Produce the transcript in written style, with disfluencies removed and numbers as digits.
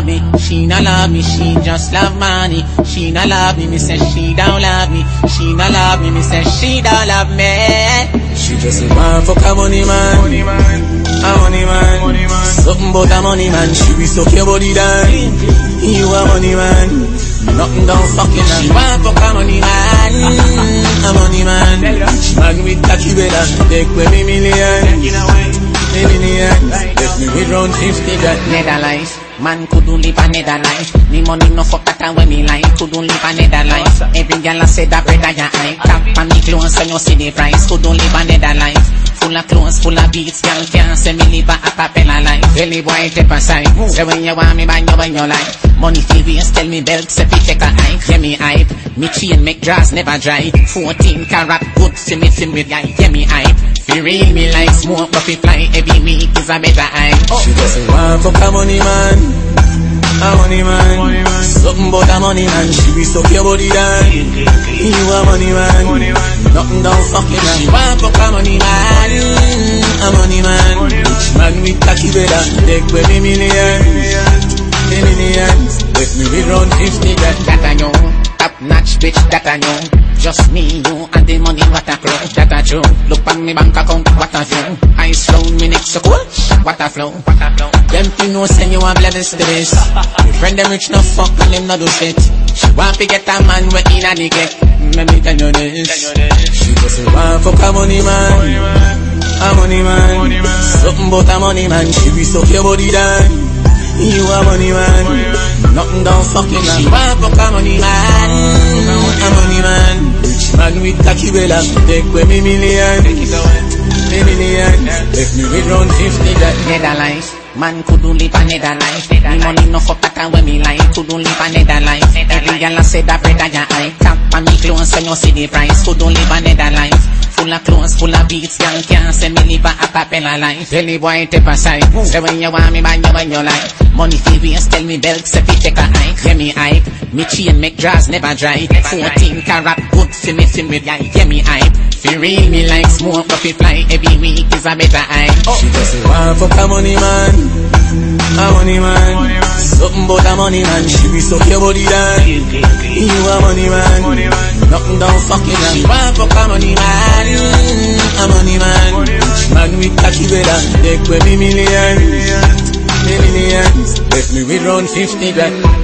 me, she not love me, she just love money. She not love me say she don't love me. She not love me say she don't love me. She just want fuck a money man, a money man, something about a money man. She be suck your body down, you a money man, nothing don't fucking. She want fuck a money man, a money man. Man with tacky better, take with me millions. Let me with round 50 that Netherlands. Man couldn't live another life. Me money no fuck that when me like. Couldn't live another life. Every girl I say that better your eye. Tap on me clothes when you see the price. Couldn't live another life. Full of clothes, full of beats. Girl can't say me live a cappella life. Belly boy step aside. Say when you want me buy you when you like. Money feel waste, tell me belt, say fi take a hike. Yeah me hype. Me chain make draws never dry. 14 karat good see me guy. Yeah me hype. Fi real me like smoke but fi fly. Every week is a better hype. She just want fuck a money man, a money man, something about a money man. She be suck your body down, you a money man, nothing don't fucking. She want fuck a money man, a money man. Man with tacky better, take with me millions. Let me with round 50 that I know. Top notch bitch that I know. Just me, you and the money what a flow. That I true. Look on me bank account what a view. Ice flow me next so cool. What a flow. Them you know say you have levels to this. Your friend them rich no fuck and them no do shit. She want to get a man where in a nigga. Let me tell you this. She just want fuck a money man, a money man, something about a money man. She be suck your body down, you a money man, nothing don't fucking. She want fuck a money man, a money man. Rich man with tacky bella, take with me millions. Let me with round 50 that Netherlands. Man couldn't live another life. Me money no fuck that when me like. Couldn't live another life. Every girl I say that better your eye. Tap on me clothes when you see the price. Couldn't live another life. Full of clothes, full of beats. Girl can't say me live a cappella life. Belly boy step aside. Say when you want me buy you when you like. Money feel waste, tell me belt, say fi take a hike. Yeah me hype. Me chain make draws never dry. 14 karat good see me guy. Yeah me hype. Fi real me like smoke but fi fly. Every week is a better hype. She just want fuck a money man, a money man, something about a money man. She be suck your body down, you a money man, nothing don't fucking. She want fuck a money man, a money man. Man with tacky better, take with me millions. Let me with round 50 grand.